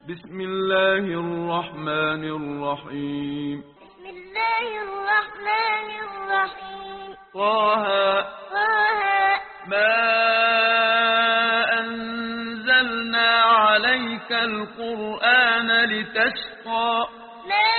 بسم الله الرحمن الرحيم. بسم الله الرحمن الرحيم. طه طه ما أنزلنا عليك القرآن لتشقى ما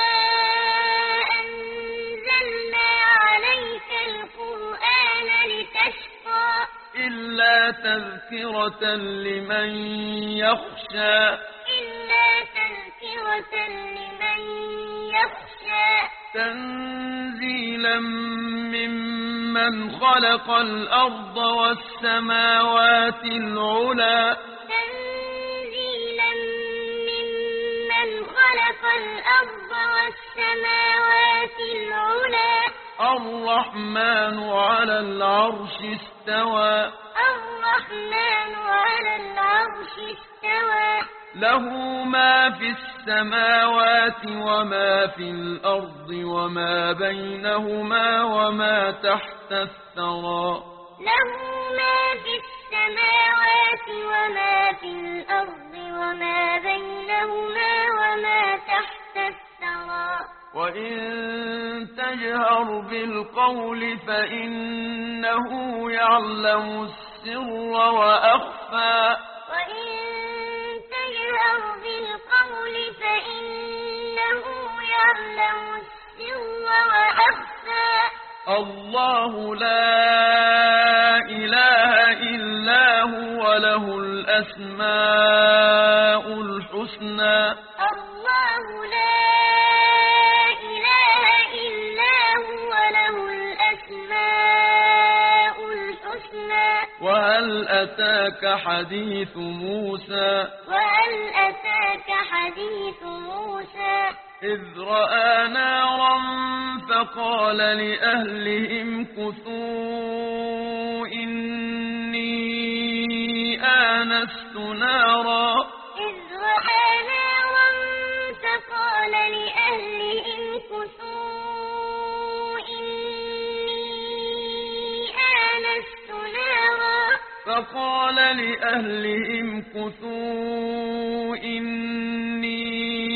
أنزلنا عليك القرآن لتشقى إلا تذكرة لمن يخشى إلا تذكرة لمن يخشى تنزيلا ممن خلق الأرض والسماوات العلى تنزيلا ممن خلق الأرض والسماوات العلى الرحمن على العرش استوى الرحمن على العرش استوى له ما في السماوات وما في الأرض وما بينهما وما تحت الثرى له ما في السماوات وما في الأرض وما بينهما وما تحت الثرى وإن تجهر بالقول فإنه يعلم السر وأخفى وإن تجهر بالقول فإنه يعلم السر وأخفى الله لا إله إلا هو له الأسماء الحسنى الله لا إله إلا هو له الأسماء الحسنى وهل أتاك حديث موسى وهل أتاك حديث موسى إذ رأى نارا فقال لأهلهم كثوا إني آنست نارا إذ رأى نارا فقال لأهلهم كثوا إني آنست نارا فقال لأهلهم كثوا إني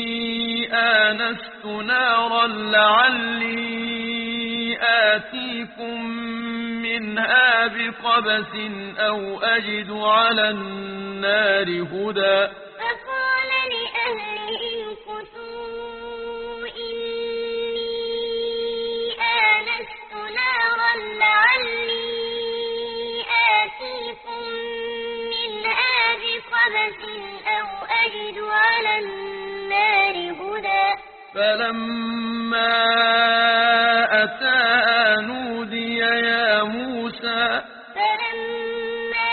آنست نارا لعلي آتيكم منها بقبس أو أجد على النار هدى فقال لأهلهم كثوا إني آنست نارا لعلي آتيكم منها بقبس أو أجد على النار هدى فلما أتاها نودي يا موسى فلما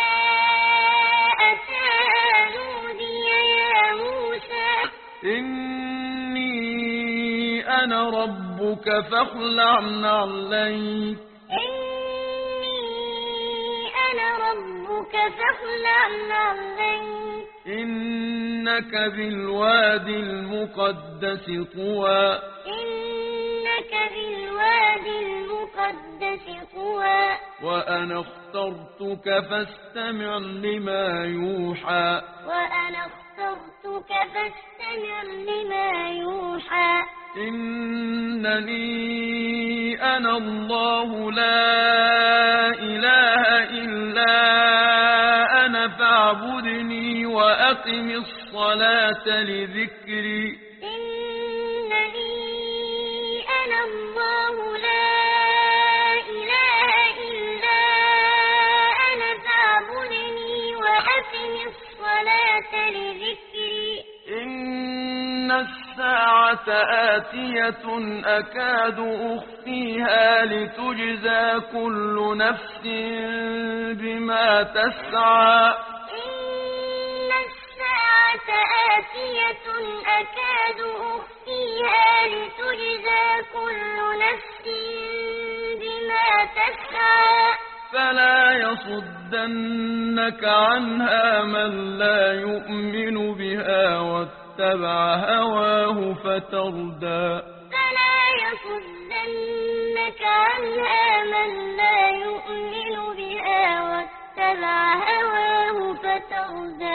أتاها نودي يا موسى إني أنا ربك فاخلع نعليك إني أنا ربك فاخلع نعليك إنك بالوادي المقدس طوى إنك بالوادي المقدس طوى وأنا اخترتك فاستمع لما يوحى وأنا اخترتك فاستمع لما يوحى إنني أنا الله لا إله إلا أنا فاعبدني وأقم الصلاة لذكري إنني أنا الله لا إله إلا أنا فاعبدني وأقم الصلاة لذكري إن الساعة آتية أكاد أخفيها لتجزى كل نفس بما تسعى إن الساعة آتية أكاد أخفيها لتجزى كل نفس بما تسعى فلا يصدنك عنها من لا يؤمن بها واتبع هواه فتردى فلا يصدنك عنها من لا يؤمن بها واتبع هواه فتردى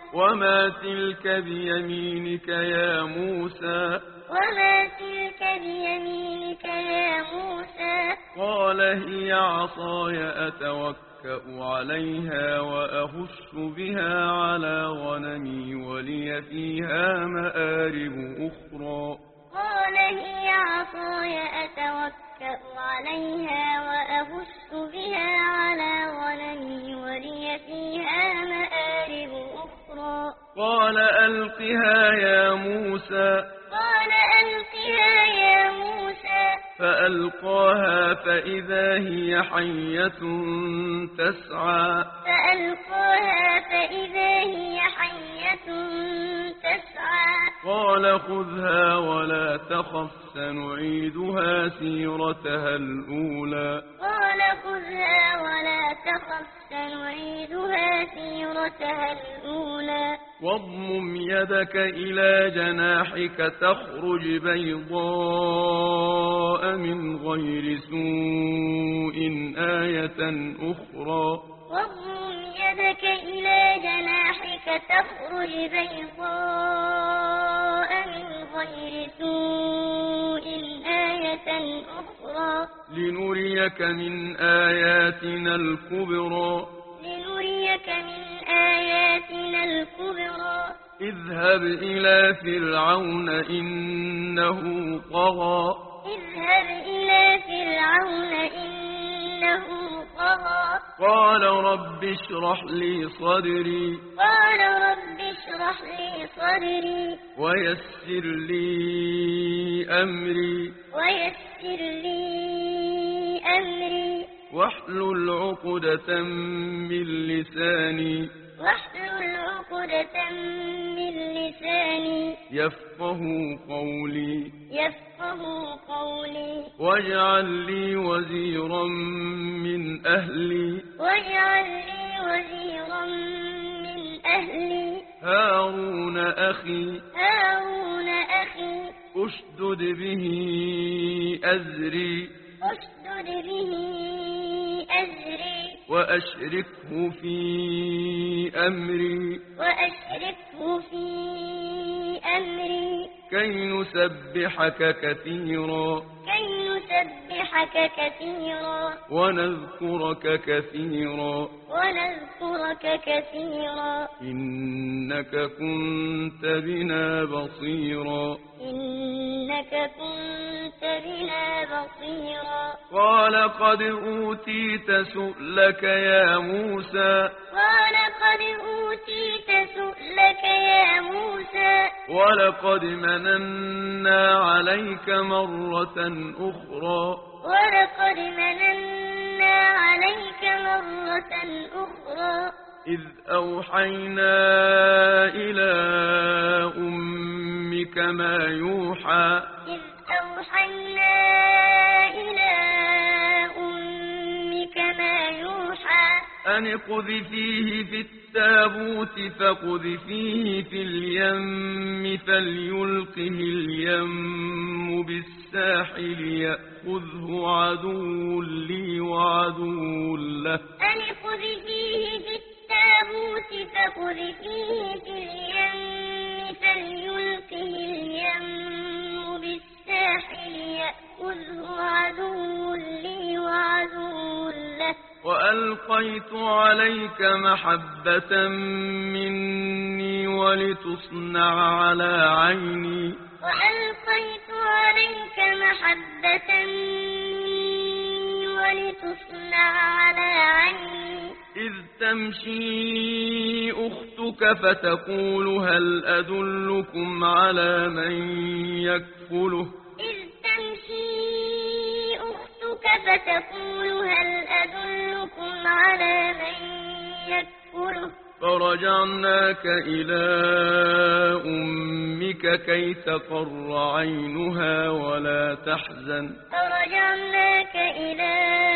وما تلك بيمينك يا موسى وما تلك بيمينك يا موسى قال هي عصاي أتوكأ عليها وأهش بها على غنمي ولي فيها مآرب أخرى قال هي عصاي أتوكأ عليها وأهش بها على غنمي ولي فيها مآرب أخرى قال ألقها يا موسى قال ألقها يا موسى فألقاها فإذا هي حية تسعى فألقاها فإذا هي حية تسعى قال خذها ولا تخف سنعيدها سيرتها الأولى قال خذها ولا تخف سنعيدها سيرتها الأولى واضمم يدك إلى جناحك تخرج بيضاء من غير سوء آية أخرى واضمم يدك إلى جناحك تخرج بيضاء من غير سوء آية أخرى لنريك من آياتنا الكبرى لنريك من آياتنا الكبرى اذهب إلى فرعون إنه طغى اذهب إلى فرعون إنه طغى قال رب اشرح لي صدري قال رب اشرح لي صدري ويسر لي أمري ويسر لي أمري واحلل عقدة من لساني واحلل عقدة من لساني يفقه قولي يفقه قولي واجعل لي وزيرا من أهلي واجعل لي وزيرا من أهلي هارون أخي هارون أخي أشدد به أزري أشدد به أزري وأشركه في أمري وأشركه في أمري كي نسبحك كثيرا كي نسبحك كثيرا ونذكرك كثيرا ونذكرك كثيرا إنك كنت بنا بصيرا إنك كنت بنا بصيرا قال قد أوتيت سؤلك يا موسى قال قد أوتيت سؤلك يا موسى ولقد مننا عليك مرة أخرى ولقد مننا عليك مرة أخرى إذ أوحينا إلى أمك ما يوحى إذ أوحينا إلى أمك ما يوحى أن اقذفيه في التابوت فاقذفيه في اليم فليلقه اليم بالساحل يأخذه عدو لي وعدو له أن اقذفيه في التابوت فاقذفيه في اليم فليلقه اليم بالساحل يأخذه عدو لي وعدو له وألقيت عليك محبة مني ولتصنع على عيني وألقيت عليك محبة مني ولتصنع على عيني إذ تمشي أختك فتقول هل أدلكم على من يكفله إذ تمشي أختك فتقول هل أدلكم على من يكفله فرجعناك إلى أمك كي تقر عينها ولا تحزن فرجعناك إلى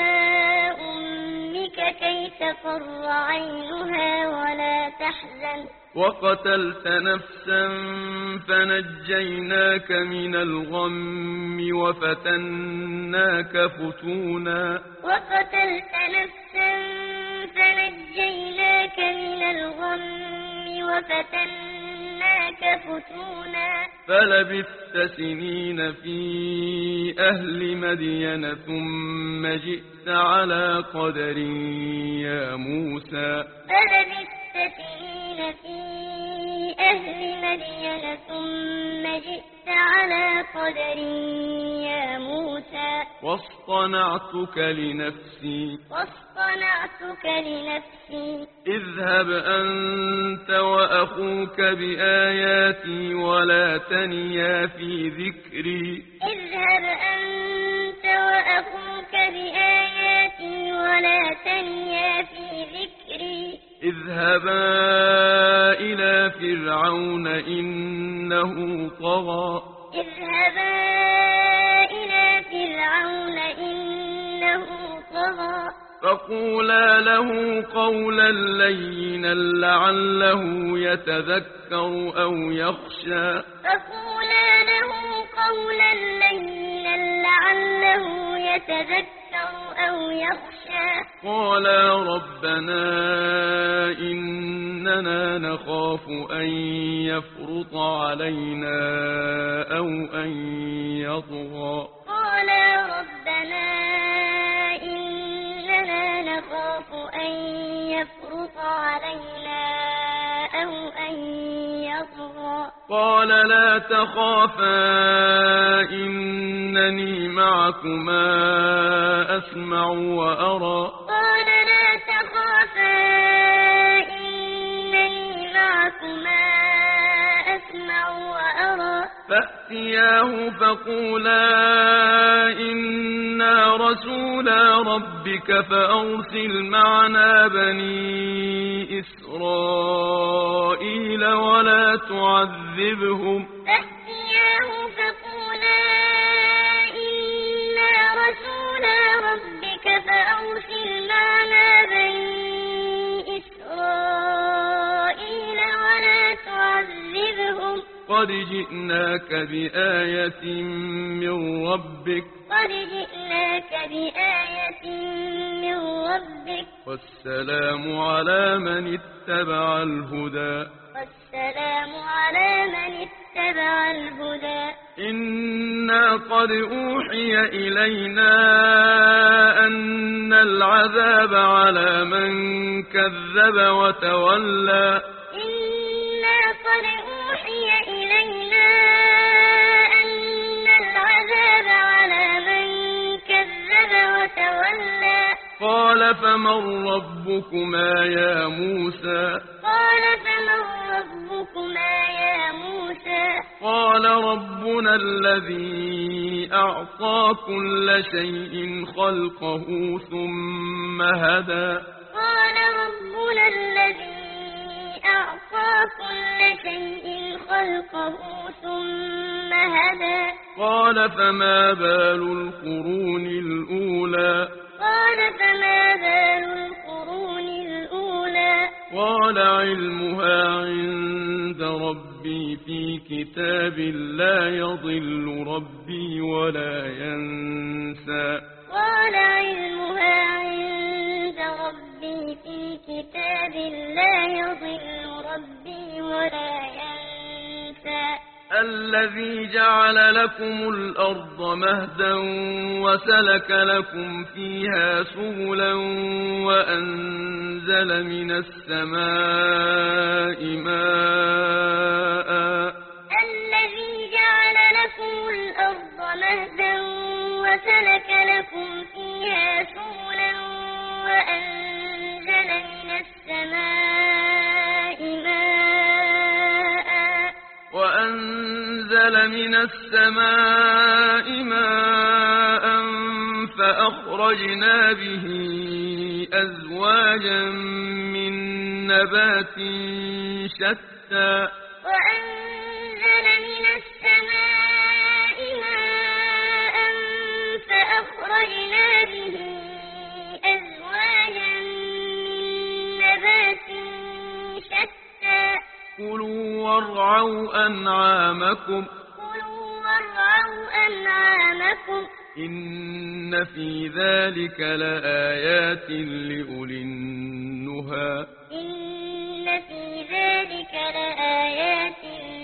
أمك كي تقر عينها ولا تحزن وقتلت نفسا فنجيناك من الغم وفتناك فتونا وقتلت نفسا فنجيناك من الغم وفتناك فتونا فلبثت سنين في أهل مدين ثم جئت على قدر يا موسى فلبثت سنين في أهل مدين ثم جئت على قدر يا موسى واصطنعتك لنفسي اذهب أنت وأخوك بآياتي ولا تنيا في ذكري اذهب أنت وأخوك بآياتي ولا تنيا في ذكري اذهبا إلى فرعون إنه طغى اذهبا إلى فرعون إنه طغى فقولا له قولا لينا لعله يتذكر أو يخشى فقولا له قولا لينا لعله يتذكر أو يخشى قالا ربنا إننا نخاف أن يفرط علينا أو أن يطغى قالا ربنا إننا نخاف أن يفرط علينا أو أن يطغى قال لا تخافا إنني معكما أسمع وأرى قال لا تخافا إنني معكما أسمع وأرى فأتياه فقولا إنا رسولا ربك فأرسل معنا بني إسرائيل ولا تعذبهم فأتياه فقولا إنا رسولا ربك فأرسل معنا بني إسرائيل ولا تعذبهم قد جئناك بآية من ربك والسلام على من اتبع الهدى إنا قد أوحي إلينا أن العذاب على من كذب وتولى إنا قد أوحي إلينا أن العذاب على من كذب وتولى قال فمن ربكما يا موسى قال ربنا الذي أعطى كل شيء خلقه ثم هدى قال ربنا الذي أعطى كل شيء خلقه ثم هدى قال فما بال القرون الأولى قال علمها عند ربي في كتاب لا يضل ربي ولا ينسى قال علمها عند ربي في كتاب لا يضل ربي ولا ينسى الذي جعل لكم الأرض مهدا وسلك لكم فيها سبلا وأنزل من السماء ماء الذي جعل لكم الأرض مهدا وسلك لكم فيها سبلا وأنزل من السماء ماء فأخرجنا به أزواجا من نبات شتى وأنزل من السماء ماء فأخرجنا به أزواجا من نبات شتى كلوا وارعوا أنعامكم إن في ذلك لآيات لأولي النهى إن إن في ذلك لآيات